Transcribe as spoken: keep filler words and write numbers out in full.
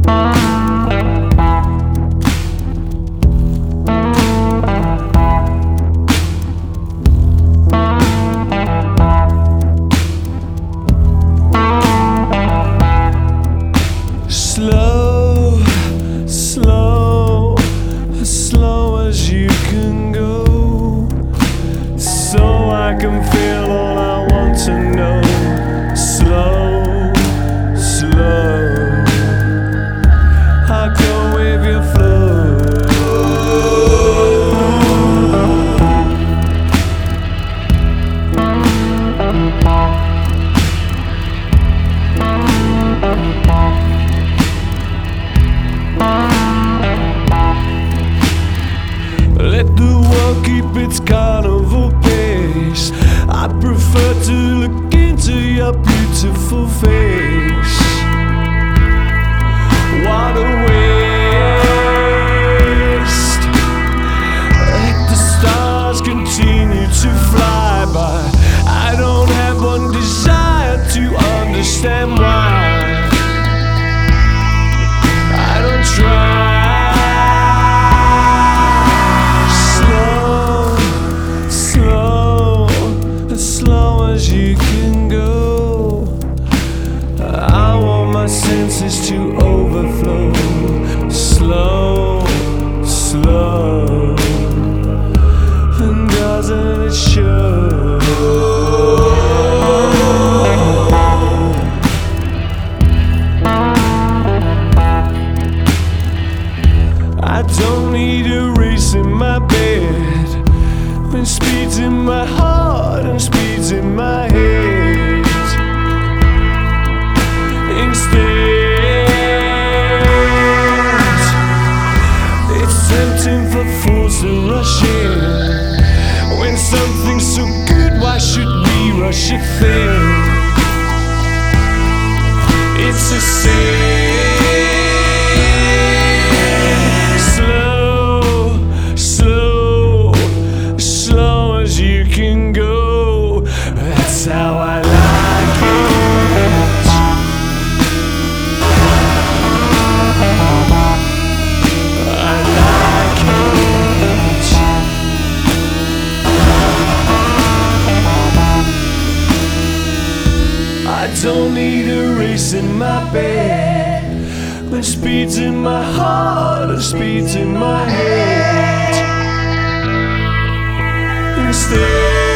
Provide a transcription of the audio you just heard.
Slow, slow, as slow as you can go, so I can feel all I want to know. Slow, slow, I go with your flow. Let the world keep its carnival pace. I prefer to look into your beautiful face. What a waste. Let the stars continue to fly by. I don't have one desire to understand why. I don't try. You can go. I want my senses to overflow. Slow, slow, and doesn't it show? I don't need a race in my bed when speed's in my heart and speed's in my head. Instead, it's tempting for fools to rush in. When something's so good, why should we rush it thin? It's a sin. You can go. That's how I like it. I like it. I don't need a race in my bed when speed's in my heart and speed's in my head. Instead,